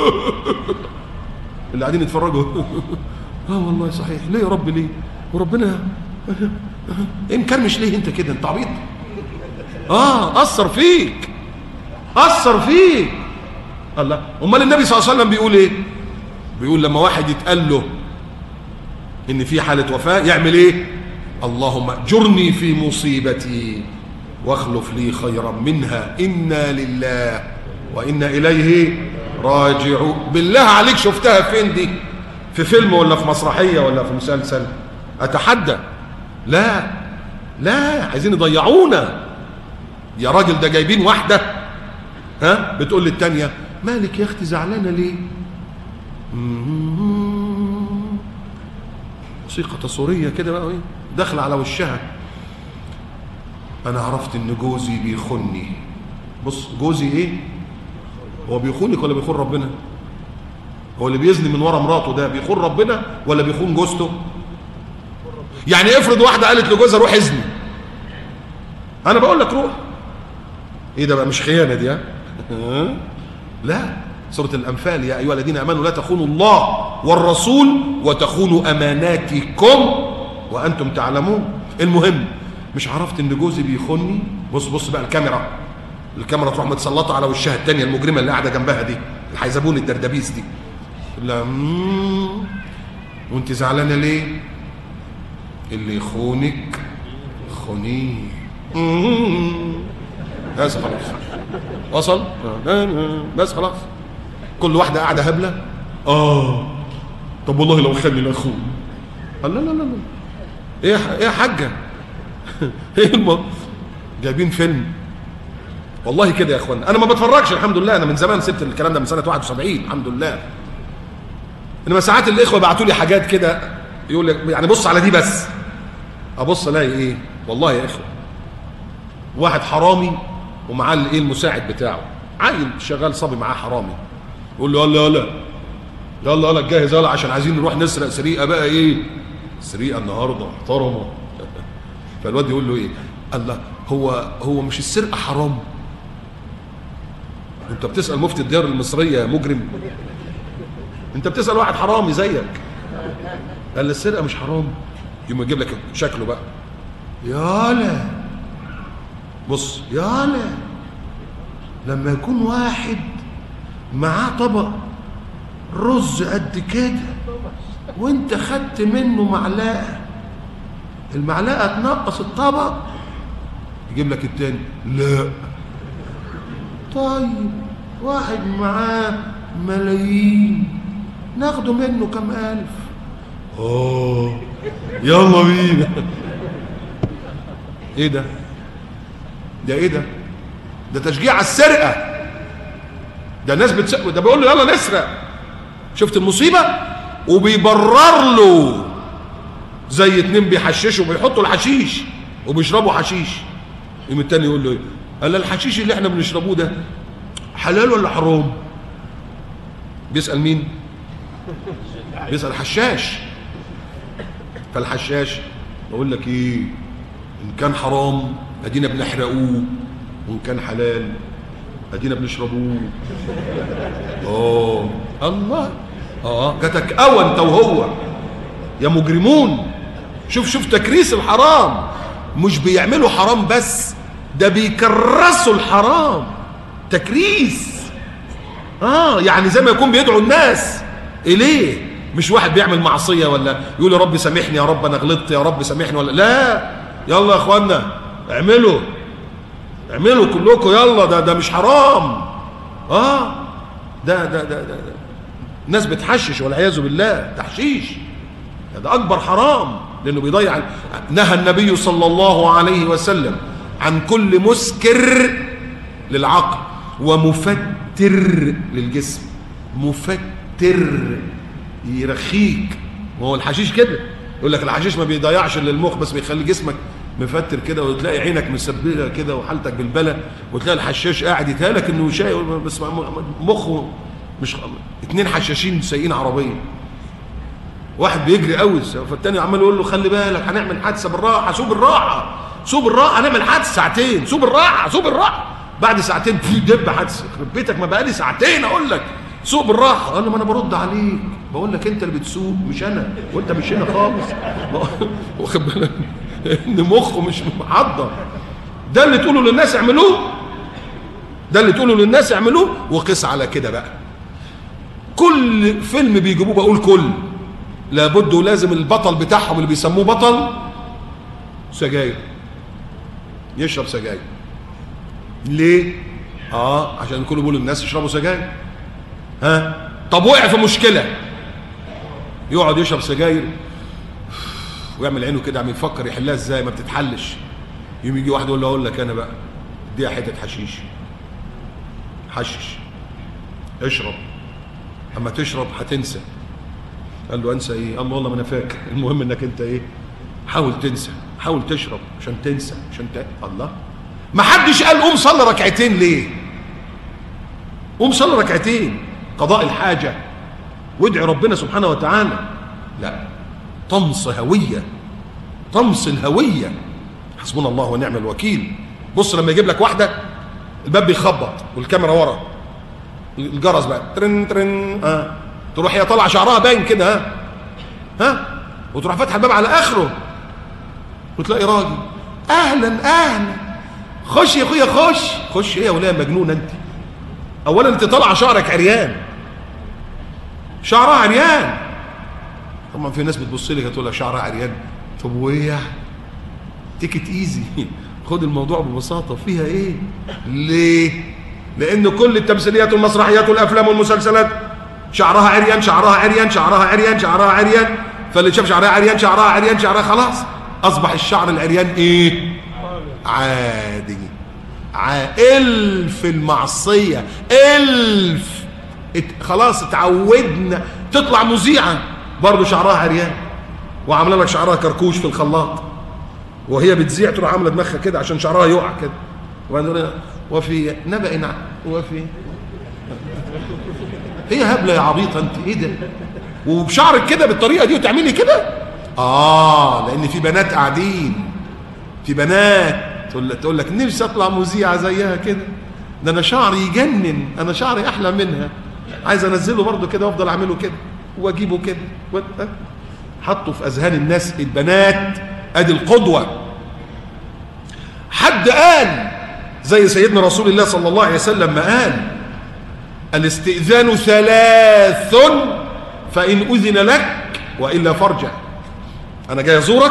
اللي قاعدين يتفرجوا والله صحيح، ليه يا رب؟ ليه؟ وربنا ايه مكرمش ليه انت كده؟ انت عبيط. اثر فيك، اثر فيك. الله، امال النبي صلى الله عليه وسلم بيقول ايه؟ بيقول لما واحد يتقال له ان في حاله وفاه يعمل ايه؟ اللهم اجرني في مصيبتي واخلف لي خيرا منها، انا لله وانا اليه راجعون. بالله عليك شفتها فين دي؟ في فيلم ولا في مسرحيه ولا في مسلسل؟ اتحدى. لا لا، عايزين يضيعونا. يا راجل ده جايبين واحده بتقول للتانيه مالك يا اختي زعلانه ليه؟ موسيقى تصويريه كده بقى، ايه داخله على وشها. انا عرفت ان جوزي بيخني. بص، جوزي ايه؟ هو بيخونك ولا بيخون ربنا؟ هو اللي بيزني من ورا مراته ده بيخون ربنا ولا بيخون جوزته؟ يعني افرض واحده قالت لجوزها روح ازني، انا بقول لك روح، ايه ده بقى؟ مش خيانه دي؟ ها لا. سوره الانفال يا ايها الذين امنوا لا تخونوا الله والرسول وتخونوا اماناتكم وانتم تعلمون. المهم مش عرفت ان جوزي بيخوني، بص بقى الكاميرا تروح متسلطه على وشها الثانيه المجرمه اللي قاعده جنبها دي، الحيزبون الدردبيس دي، لا وانت زعلانه ليه؟ اللي يخونك خونيه. بس خلاص وصل، بس خلاص. كل واحده قاعده هبله. طب والله لو خلي لا اخون. لا لا لا لا، ايه يا حاجه؟ ايه جايبين فيلم والله كده يا اخوانا. انا ما بتفرجش الحمد لله، انا من زمان سبت الكلام ده، من سنه 71 الحمد لله. انما ساعات الاخوه بعتوا لي حاجات كده، يقول لك يعني بص على دي بس، ابص الاقي ايه؟ والله يا اخوه واحد حرامي ومعاه الايه المساعد بتاعه، عيل شغال صبي معاه حرامي، يقول له يلا يلا جاهز يلا عشان عايزين نروح نسرق سرقه بقى، ايه سرقه النهارده محترمه. فالواد يقول له ايه؟ الله هو مش السرقه حرام؟ انت بتسال مفتي الديار المصريه يا مجرم؟ انت بتسال واحد حرامي زيك. قال السرقه مش حرام؟ يقوم يجيب لك شكله بقى، يالا بص يالا لما يكون واحد معاه طبق رز قد كده وانت خدت منه معلقه، المعلقه تنقص الطبق، يجيب لك التاني لا. طيب واحد معاه ملايين ناخده منه كم ألف، يلا بينا. ايه ده؟ ايه ده؟ ده تشجيع على السرقه. ده الناس بتسرق، ده بيقول له يلا نسرق. شفت المصيبه؟ وبيبرر له زي اتنين بيحششوا، بيحطوا الحشيش وبيشربوا حشيش. يوم التاني يقول له ايه؟ قال الحشيش اللي احنا بنشربوه ده حلال ولا حرام؟ بيسأل مين؟ بيسأل الحشاش. فالحشاش يقول لك ايه؟ ان كان حرام ادينا بنحرقوه، وان كان حلال ادينا بنشربوه. الله جاتك قوى انت وهو يا مجرمون. شوف تكريس الحرام. مش بيعملوا حرام بس، ده بيكرسوا الحرام تكريس. يعني زي ما يكون بيدعوا الناس اليه. مش واحد بيعمل معصيه ولا يقول يا رب سامحني، يا رب انا غلطت، يا رب سامحني، ولا لا. يلا يا اخوانا اعملوا كلكم يلا. ده مش حرام. ده الناس بتحشش والعياذ بالله، تحشيش ده اكبر حرام، لانه بيضيع. نهى النبي صلى الله عليه وسلم عن كل مسكر للعقل ومفتر للجسم. مفتر يرخيك. وهو الحشيش كده، يقول لك الحشيش ما بيضيعش للمخ بس بيخلي جسمك مفتر كده، وتلاقي عينك مسبله كده وحالتك بالبلا، وتلاقي الحشاش قاعد يتهالك انه شاي بس مخه مش. اتنين حشاشين سايقين عربيه، واحد بيجري قوي فالتاني عمال يقول له خلي بالك هنعمل حادثه، بالراحه سوق بالراحه هنعمل حادثه ساعتين، سوق بالراحه. بعد ساعتين دب حادثه. يخرب بيتك ما بقالي ساعتين اقول لك سوق بالراحه. قال له ما انا برد عليك، بقول لك انت اللي بتسوق مش انا، وانت مش هنا خالص. واخد بالك ان مخه مش محضر. ده اللي تقوله للناس اعملوه، وقس على كده بقى. كل فيلم بيجيبوه، بقول كل لابد ولازم البطل بتاعهم اللي بيسموه بطل سجاير، يشرب سجاير. ليه؟ عشان كله بيقولوا الناس يشربوا سجاير. طب وقع في مشكله، يقعد يشرب سجاير ويعمل عينه كده، عم يفكر يحلها ازاي، ما بتتحلش. يوم يجي واحد يقول له اقول لك انا بقى اديها حته حشش اشرب، اما تشرب هتنسى. قال له انسى ايه؟ قال له والله ما انا فاكر. المهم انك انت ايه؟ حاول تنسى، حاول تشرب عشان تنسى، الله. ما حدش قال قوم صلي ركعتين ليه؟ قوم صلي ركعتين قضاء الحاجة وادعي ربنا سبحانه وتعالى. لا، طمس هوية، طمس الهوية. حسبنا الله ونعم الوكيل. بص لما يجيب لك واحدة الباب بيخبط والكاميرا ورا، الجرس بقى ترن ترن، تروح هي طالعه شعرها باين كده، ها وتروح فاتحه الباب على اخره وتلاقي راجل اهلا اهلا، خش يا اخويا خش. خش ايه يا وليه مجنونه انت؟ اولا انت طالعه شعرك عريان، شعرها عريان. طبعا في ناس بتبص لك هتقول لك شعرها عريان، طب وايه يعني؟ تيكت ايزي، خد الموضوع ببساطه. فيها ايه؟ ليه؟ لان كل التمثيليات والمسرحيات والافلام والمسلسلات شعرها عريان شعرها عريان شعرها عريان شعرها عريان، فاللي شاف شعرها عريان شعرها عريان شعرها خلاص اصبح الشعر العريان ايه؟ عادي. الف المعصيه، الف خلاص اتعودنا. تطلع مذيعه برضه شعرها عريان وعامله لك شعرها كركوش في الخلاط، وهي بتذيع تروح عامله دماغها كده عشان شعرها يقع كده، وفي نبأ وفي هي هبله يا عبيطه انت، ايه ده؟ وبشعرك كده بالطريقه دي وتعملي كده؟ لان في بنات قاعدين، في بنات تقول لك نفسي اطلع مذيعه زيها كده، ده انا شعري يجنن، انا شعري احلى منها، عايز انزله برضه كده وافضل اعمله كده واجيبه كده. حطوا في اذهان الناس البنات ادي القدوه. حد قال زي سيدنا رسول الله صلى الله عليه وسلم ما قال: الاستئذان 3 فإن أذن لك وإلا فارجع. أنا جاي أزورك،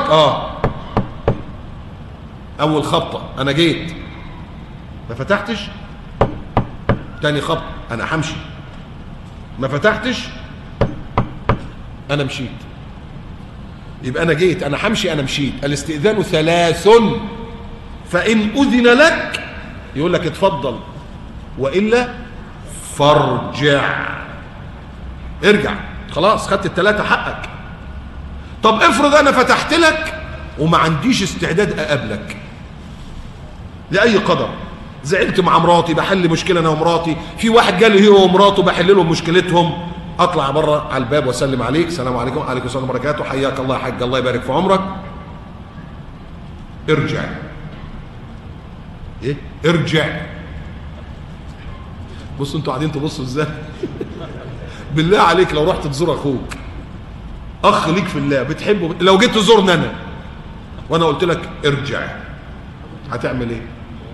أول خبطة أنا جيت ما فتحتش، تاني خبطة أنا همشي، ما فتحتش أنا مشيت. يبقى أنا جيت، أنا همشي، أنا مشيت. الاستئذان 3 فإن أذن لك يقول لك اتفضل وإلا فارجع. ارجع، خلاص خدت ال3 حقك. طب افرض انا فتحت لك وما عنديش استعداد اقابلك لاي قدر، زعلت مع مراتي بحل مشكله انا ومراتي، في واحد جالي هو ومراته بحل لهم مشكلتهم، اطلع بره على الباب واسلم عليك، السلام عليكم. وعليكم السلام ورحمه الله وبركاته، حياك الله يا حاج، الله يبارك في عمرك. ارجع. ايه؟ ارجع. بصوا انتوا قاعدين تبصوا ازاي؟ بالله عليك لو رحت تزور اخوك، اخ ليك في الله بتحبه، لو جيت تزورني انا وانا قلت لك ارجع، هتعمل ايه؟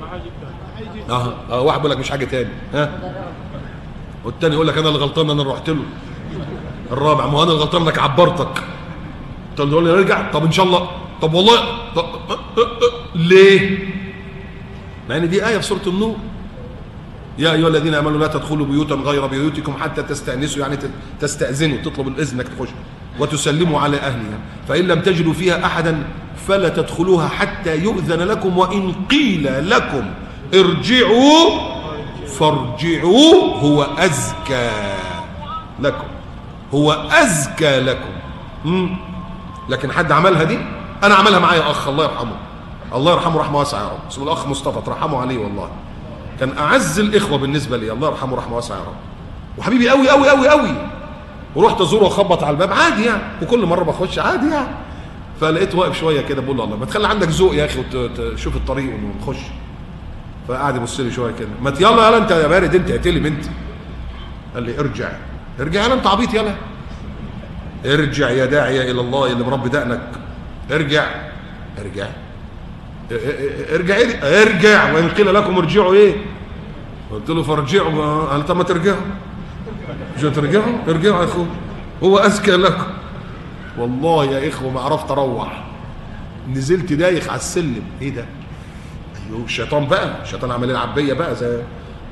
واحد بيقول لك مش حاجه تاني، والتاني يقول لك انا اللي غلطان، انا اللي رحت له. الرابع ما هو انا اللي غلطان انك عبرتك. تقول لي ارجع، طب ان شاء الله، طب والله، طب ليه؟ مع ان دي ايه في سوره النور: يا ايها الذين امنوا لا تدخلوا بيوتا غير بيوتكم حتى تستأنسوا، يعني تستأذنوا، تطلب الاذن انك تخش، وتسلموا على اهلها، فان لم تجدوا فيها احدا فلا تدخلوها حتى يؤذن لكم، وان قيل لكم ارجعوا فارجعوا هو ازكى لكم، هو ازكى لكم. لكن حد عملها دي؟ انا عملها معايا اخ الله يرحمه، الله يرحمه رحمه واسعه يا رب، اسمه الاخ مصطفى، ترحموا عليه والله، كان اعز الاخوه بالنسبه لي، الله يرحمه رحمه واسعه يا رب، وحبيبي قوي قوي قوي قوي. ورحت ازوره واخبط على الباب عادي يعني، وكل مره بخش عادي يعني، فلقيت واقف شويه كده بقول له الله ما تخلي عندك ذوق يا اخي وتشوف الطريق ونخش. فقعد يبص لي شويه كده، ما يلا يلا انت يا بارد انت اقتلي بنت. قال لي ارجع. ارجع يلا انت عبيط يلا، ارجع يا داعيه الى الله اللي مربي دقنك، ارجع ارجع ارجع ارجع، وان قيل لكم ارجعوا ايه؟ قلت له فارجعوا. قال طب ما ترجعوا، مش هترجعوا؟ ارجعوا يا اخو، هو اذكى لكم. والله يا اخوه ما عرفت اروح، نزلت دايخ على السلم. ايه ده؟ ايوه الشيطان بقى، الشيطان عمل يلعب بيا بقى زي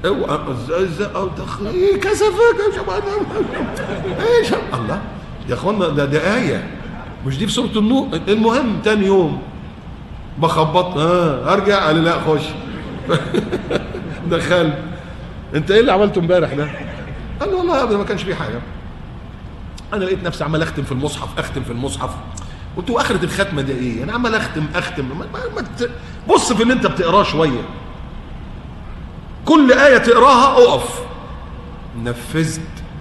ايه كسفك ايش الله يا اخوانا، ده ايه مش دي في سوره النور. المهم تاني يوم بخبط، ارجع، قال لي لا خش. دخل، انت ايه اللي عملته امبارح ده؟ قال لي والله ابدا ما كانش فيه حاجه، انا لقيت نفسي عمال اختم في المصحف، اختم في المصحف. قلت له اخره الختمه دي ايه؟ انا عمال اختم بص في اللي انت بتقراه شويه، كل ايه تقراها اقف نفذت،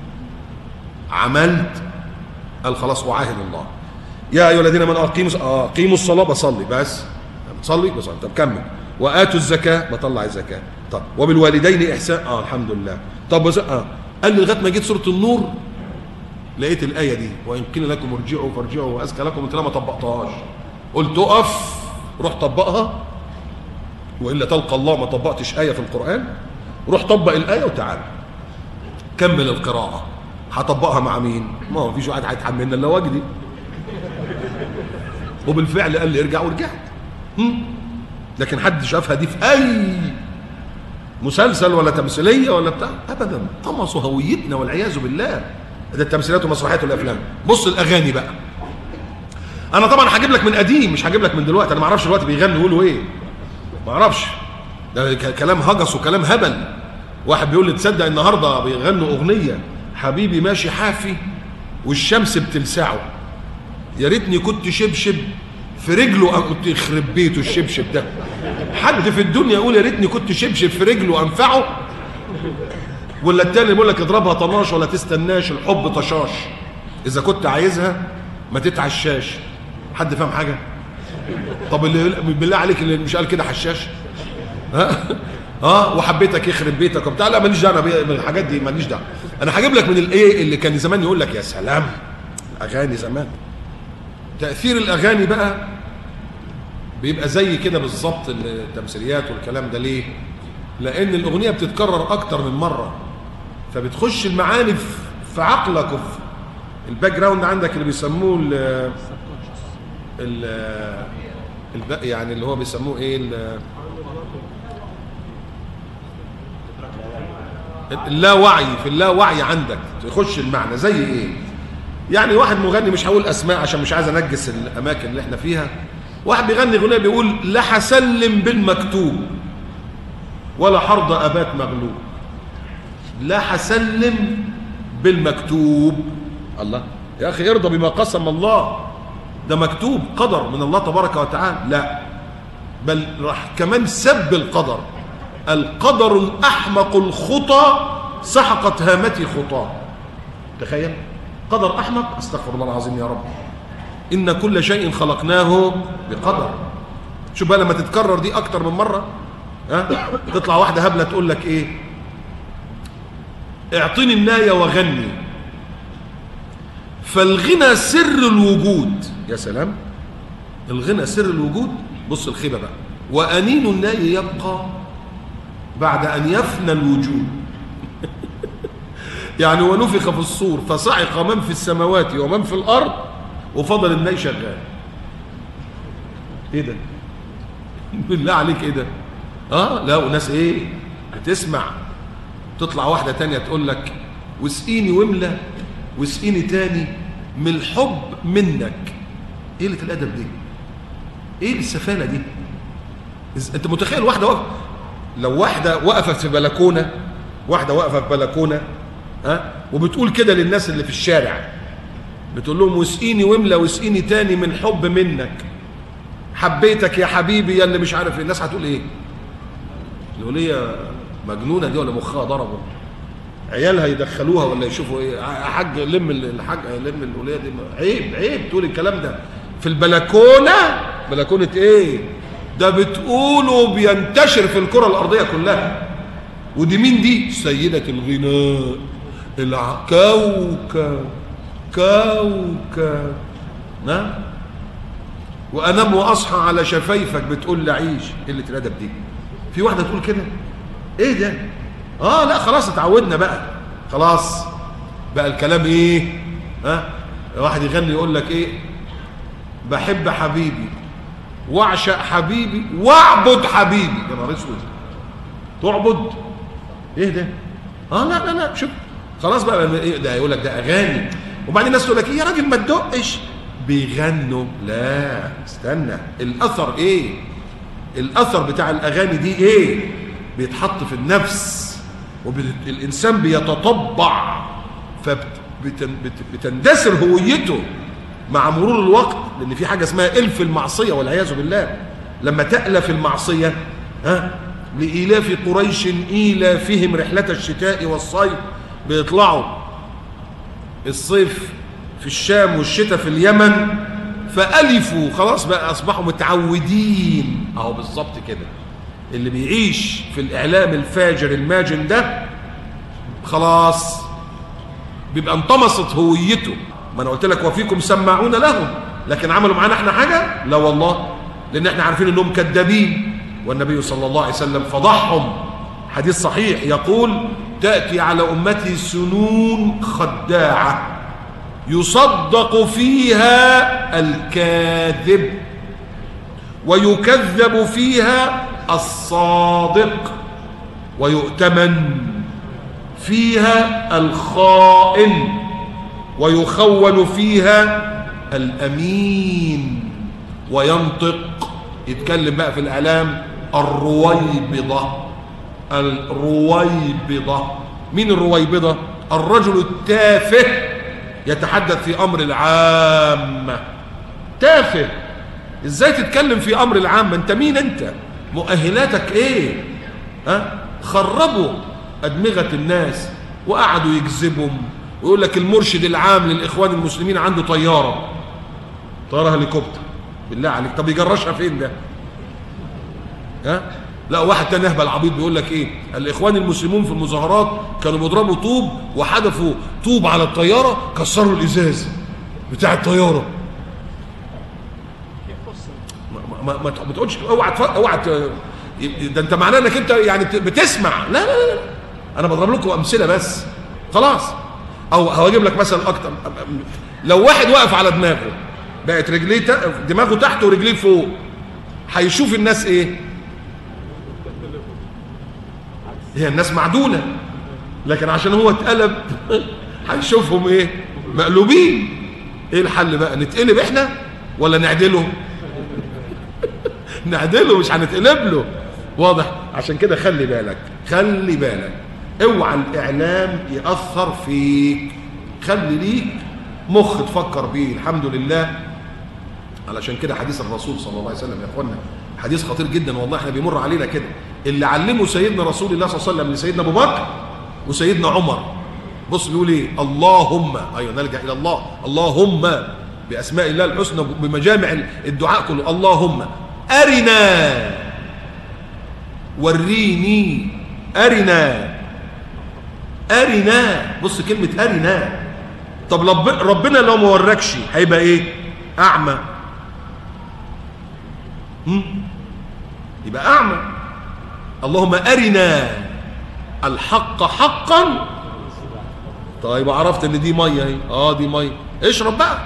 عملت، قال خلاص أعاهد الله. يا أيها الذين آمنوا أقيموا الصلاة، بصلي بس، بتصلي بصلي، طب كمل. وآتوا الزكاة، بطلع الزكاة. طب وبالوالدين إحسان، الحمد لله. طب قال لي لغاية ما جيت سورة النور لقيت الآية دي، وإن قيل لكم ارجعوا فارجعوا وأزكى لكم. قلت لا ما طبقتهاش، قلت أقف روح طبقها، وإلا تلقى الله ما طبقتش آية في القرآن. روح طبق الآية وتعال كمل القراءة. هطبقها مع مين؟ ما هو مفيش واحد هيتحملنا إلا وجدي. وبالفعل قال لي ارجع، ورجعت. لكن حد شافها دي في أي مسلسل ولا تمثيلية ولا بتاع؟ أبدا. طمسوا هويتنا والعياذ بالله. ده التمثيلات والمسرحيات والأفلام. بص الأغاني بقى، أنا طبعا هجيب لك من قديم، مش هجيب لك من دلوقتي. أنا ما أعرفش دلوقتي بيغنوا يقولوا إيه، ما أعرفش، ده كلام هجس وكلام هبل. واحد بيقول لي تصدق النهارده بيغنوا أغنية حبيبي ماشي حافي والشمس بتلسعه، يا ريتني كنت شبشب في رجله، كنت يخرب بيته الشبشب ده. حد في الدنيا يقول يا ريتني كنت شبشب في رجله انفعه؟ ولا التاني بيقول لك اضربها طناش ولا تستناش، الحب طشاش، اذا كنت عايزها ما تتعشاش. حد فاهم حاجه؟ طب اللي بالله عليك اللي مش قال كده حشاش؟ وحبيتك يخرب بيتك وبتاع. لا ماليش دعوه بالحاجات دي، ماليش دعوه. انا هجيب لك من الايه اللي كان زمان يقول لك يا سلام الاغاني زمان. تاثير الاغاني بقى بيبقى زي كده بالظبط التمثيليات والكلام ده. ليه؟ لان الاغنيه بتتكرر اكتر من مره، فبتخش المعاني في عقلك وفي الباك جراوند عندك، اللي بيسموه يعني اللي هو بيسموه ايه، اللاوعي، في اللاوعي عندك يخش المعنى. زي ايه؟ يعني واحد مغني، مش هقول اسماء عشان مش عايز انجس الاماكن اللي احنا فيها، واحد بيغني اغنيه بيقول لا هسلم بالمكتوب ولا حرض ابات مغلوب. لا هسلم بالمكتوب. الله يا اخي ارضى بما قسم الله، ده مكتوب قدر من الله تبارك وتعالى. لا بل راح كمان سب القدر. القدر الأحمق الخطى سحقت هامتي خطاه. تخيل قدر أحمق، استغفر الله العظيم يا رب. إن كل شيء خلقناه بقدر. شوف بقى لما تتكرر دي أكتر من مرة، تطلع واحدة هبلة تقول لك إيه، اعطيني الناية وغني، فالغنى سر الوجود. يا سلام، الغنى سر الوجود. بص الخيبة بقى، وأنين الناي يبقى بعد أن يفنى الوجود. يعني ونفخ في الصور فصعق من في السماوات ومن في الأرض وفضل الناي شغال. ايه ده؟ بالله عليك ايه ده؟ لا وناس ايه بتسمع، تطلع واحدة تانية تقول لك واسقيني واملى واسقيني تاني من الحب منك. ايه قلة الأدب دي؟ ايه السفالة دي؟ انت متخيل واحدة واقفة، لو واحدة وقفت في بلكونة، واحدة واقفة في بلكونة وبتقول كده للناس اللي في الشارع، بتقول لهم واسقيني واملى واسقيني تاني من حب منك، حبيتك يا حبيبي يا اللي مش عارف. الناس هتقول ايه؟ الولية مجنونة دي ولا مخها ضربه؟ عيالها يدخلوها ولا يشوفوا ايه؟ حاج لم الحاج لم الولية دي. عيب عيب تقول الكلام ده في البلكونة. بلكونة ايه ده؟ بتقوله بينتشر في الكرة الأرضية كلها. ودي مين دي؟ سيدة الغناء، الكوكب كوكب. وأنام وأصحى على شفايفك بتقول لي عيش. قلة الأدب دي. في واحدة تقول كده؟ إيه ده؟ لا خلاص اتعودنا بقى، خلاص بقى الكلام إيه؟ واحد يغني يقول لك إيه؟ بحب حبيبي واعشق حبيبي واعبد حبيبي. يا نهار اسود، تعبد؟ ايه ده؟ لا شوف خلاص بقى ايه ده؟ يقول لك ده اغاني. وبعدين الناس تقول لك ايه يا راجل ما تدقش، بيغنوا. لا استنى، الاثر ايه؟ الاثر بتاع الاغاني دي ايه؟ بيتحط في النفس، والانسان بيتطبع، فبتندثر هويته مع مرور الوقت. لان في حاجه اسمها الف المعصيه والعياذ بالله. لما تألف المعصيه، لإيلاف قريش إيلافهم رحلة الشتاء والصيف بيطلعوا الصيف في الشام والشتاء في اليمن، فألفوا خلاص بقى أصبحوا متعودين. أهو بالظبط كده، اللي بيعيش في الإعلام الفاجر الماجن ده خلاص بيبقى انطمست هويته. ما أنا قلت لك وفيكم سماعون لهم، لكن عملوا معانا احنا حاجة؟ لا والله، لأن احنا عارفين انهم كذابين، والنبي صلى الله عليه وسلم فضحهم. حديث صحيح يقول: تأتي على أمتي سنون خداعة يصدق فيها الكاذب ويكذب فيها الصادق ويؤتمن فيها الخائن ويخون فيها الأمين، وينطق يتكلم بقى في الإعلام الرويبضة. الرويبضة، مين الرويبضة؟ الرجل التافه يتحدث في أمر العامة. تافه، ازاي تتكلم في أمر العامة؟ انت مين؟ انت مؤهلاتك ايه؟ خربوا أدمغة الناس وقعدوا يكذبهم ويقول لك المرشد العام للإخوان المسلمين عنده طيارة هليكوبتر. بالله عليك، طب يجرشها فين ده؟ لا، واحد تاني اهبل عبيط بيقول لك ايه؟ الإخوان المسلمون في المظاهرات كانوا بيضربوا طوب وحدفوا طوب على الطيارة، كسروا الإزاز بتاع الطيارة. ما تقولش اوعى ده انت معناه انك انت يعني بتسمع. لا لا لا، انا بضرب لكم امثله بس خلاص. او هجيب لك مثلا اكتر. لو واحد واقف على دماغه بقت رجليه دماغه تحت ورجليه فوق، هيشوف الناس ايه؟ هي الناس معدوله، لكن عشان هو اتقلب هيشوفهم ايه؟ مقلوبين. ايه الحل بقى؟ نتقلب احنا ولا نعدله؟ نعدله، مش هنتقلب له. واضح؟ عشان كده خلي بالك، اوعى الاعلام ياثر فيك، خلي ليك مخ تفكر بيه. الحمد لله. علشان كده حديث الرسول صلى الله عليه وسلم يا اخوانا حديث خطير جدا والله، احنا بيمر علينا كده. اللي علمه سيدنا رسول الله صلى الله عليه وسلم لسيدنا ابو بكر وسيدنا عمر، بص بيقول ايه؟ اللهم، ايوه نلجا الى الله، اللهم باسماء الله الحسنى بمجامع الدعاء كله، اللهم ارنا، وريني، ارنا. بص كلمه ارنا. طب ربنا لو ما وراكش هيبقى ايه؟ اعمى. يبقى اعمى. اللهم ارنا الحق حقا. طيب عرفت ان دي ميه اهي، دي ميه، اشرب بقى.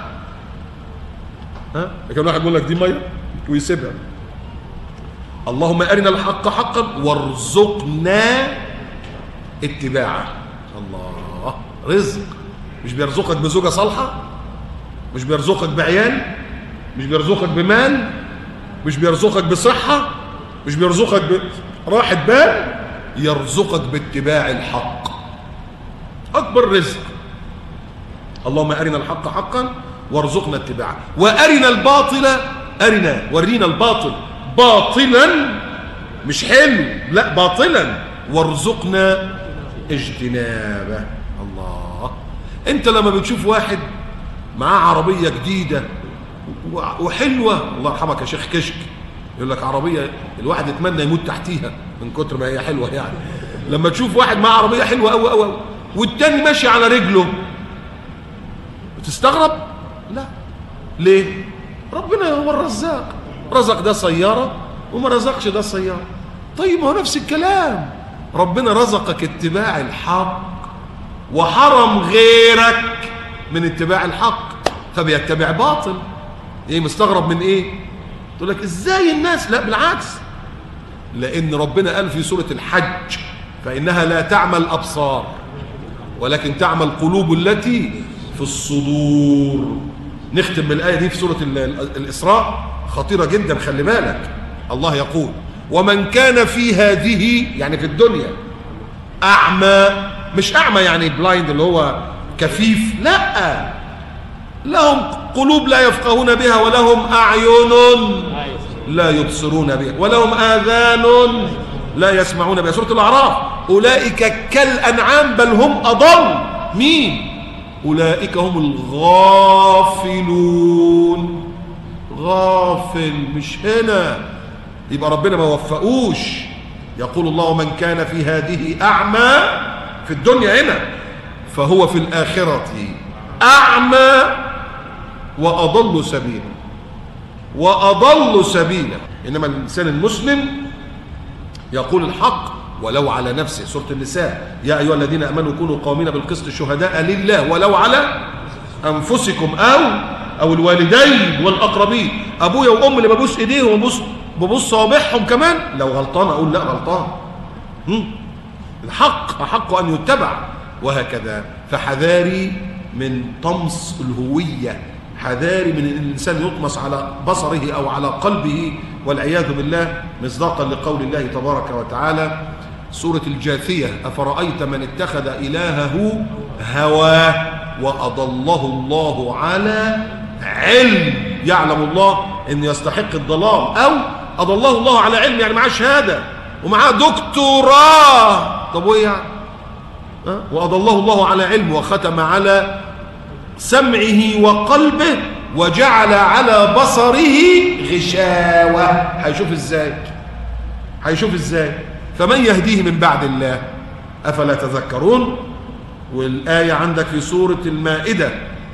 لكن واحد يقول لك دي ميه ويسيبها. اللهم ارنا الحق حقا وارزقنا اتباعه. الله، رزق. مش بيرزقك بزوجه صالحه، مش بيرزقك بعيال، مش بيرزقك بمال، مش بيرزقك بصحه، مش بيرزقك براحه بال، يرزقك باتباع الحق. اكبر رزق. اللهم ارنا الحق حقا وارزقنا اتباعه، وارنا الباطل، ورينا الباطل باطلا، مش حلو، لا باطلا، وارزقنا اجتنابه. الله. انت لما بتشوف واحد معاه عربيه جديده وحلوه، الله يرحمك يا شيخ كشك، يقول لك عربيه الواحد يتمنى يموت تحتيها من كتر ما هي حلوه يعني. لما تشوف واحد معاه عربيه حلوه قوي قوي والتاني ماشي على رجله بتستغرب؟ لا. ليه؟ ربنا هو الرزاق، رزق ده سياره وما رزقش ده سياره. طيب ما هو نفس الكلام، ربنا رزقك اتباع الحق وحرم غيرك من اتباع الحق فبيتبع باطل. ايه مستغرب من ايه؟ تقول لك ازاي الناس؟ لا بالعكس، لان ربنا قال في سورة الحج فإنها لا تعمى الأبصار ولكن تعمى القلوب التي في الصدور. نختم بالآية دي في سورة الإسراء، خطيرة جدا، خلي بالك. الله يقول ومن كان في هذه، يعني في الدنيا، أعمى، مش أعمى يعني بلايند اللي هو كفيف، لا، لهم قلوب لا يفقهون بها ولهم أعين لا يبصرون بها ولهم آذان لا يسمعون بها. سورة الأعراف أولئك كالأنعام بل هم أضل. مين؟ أولئك هم الغافلون. غافل مش هنا، يبقى ربنا ما وفقوش. يقول الله من كان في هذه أعمى في الدنيا هنا فهو في الآخرة أعمى وأضل سبيلا. وأضل سبيلا. إنما الإنسان المسلم يقول الحق ولو على نفسه. سورة النساء يا أيها الذين آمنوا كونوا قوامين بالقسط شهداء لله ولو على أنفسكم أو الوالدين والأقربين. أبويا وأمي اللي ببوس إيديهم وببوس صوابعهم كمان، لو غلطان أقول لا غلطان. الحق أحق أن يتبع، وهكذا. فحذاري من طمس الهوية، حذاري من أن الإنسان يطمس على بصره أو على قلبه والعياذ بالله، مصداقا لقول الله تبارك وتعالى سورة الجاثية أفرأيت من اتخذ إلهه هواه وأضله الله على علم. يعلم الله أن يستحق الضلال، أو أضله الله على علم يعني معاه شهادة ومعاه دكتوراه. طب وإيه يعني؟ وأضله الله على علم وختم على سمعه وقلبه وجعل على بصره غشاوة. هيشوف ازاي؟ هيشوف ازاي؟ فمن يهديه من بعد الله أفلا تذكرون. والآية عندك في سورة المائدة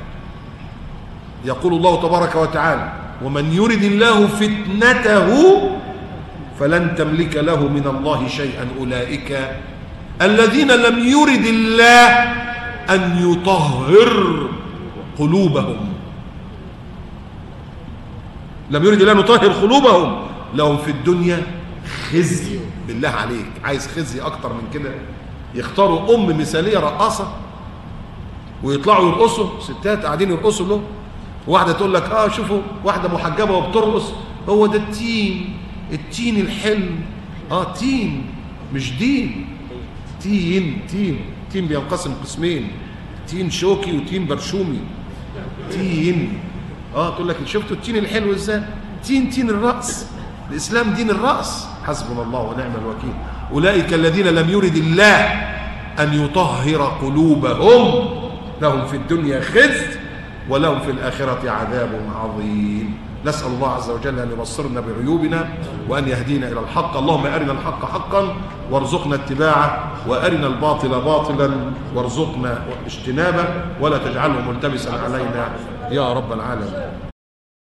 يقول الله تبارك وتعالى ومن يرد الله فتنته فلن تملك له من الله شيئا أولئك الذين لم يرد الله أن يطهر قلوبهم. لم يرد الله أن يطهر قلوبهم لهم في الدنيا خزي. بالله عليك، عايز خزي أكتر من كده؟ يختاروا أم مثالية رقاصة ويطلعوا يرقصوا، ستات قاعدين يرقصوا له، واحدة تقول لك شوفوا واحدة محجبة وبترقص، هو ده التين الحلم. تين مش دين. تين بينقسم قسمين، تين شوكي وتين برشومي. تين تقول لك شفتوا التين الحلو ازاي؟ تين الرأس. الإسلام دين الرأس. حسبنا الله ونعم الوكيل. أولئك الذين لم يرد الله أن يطهر قلوبهم لهم في الدنيا خزي ولهم في الآخرة عذاب عظيم. نسأل الله عز وجل أن يبصرنا بعيوبنا وأن يهدينا إلى الحق. اللهم أرنا الحق حقا وارزقنا اتباعه، وأرنا الباطل باطلا وارزقنا اجتنابه، ولا تجعله ملتبسا علينا يا رب العالمين.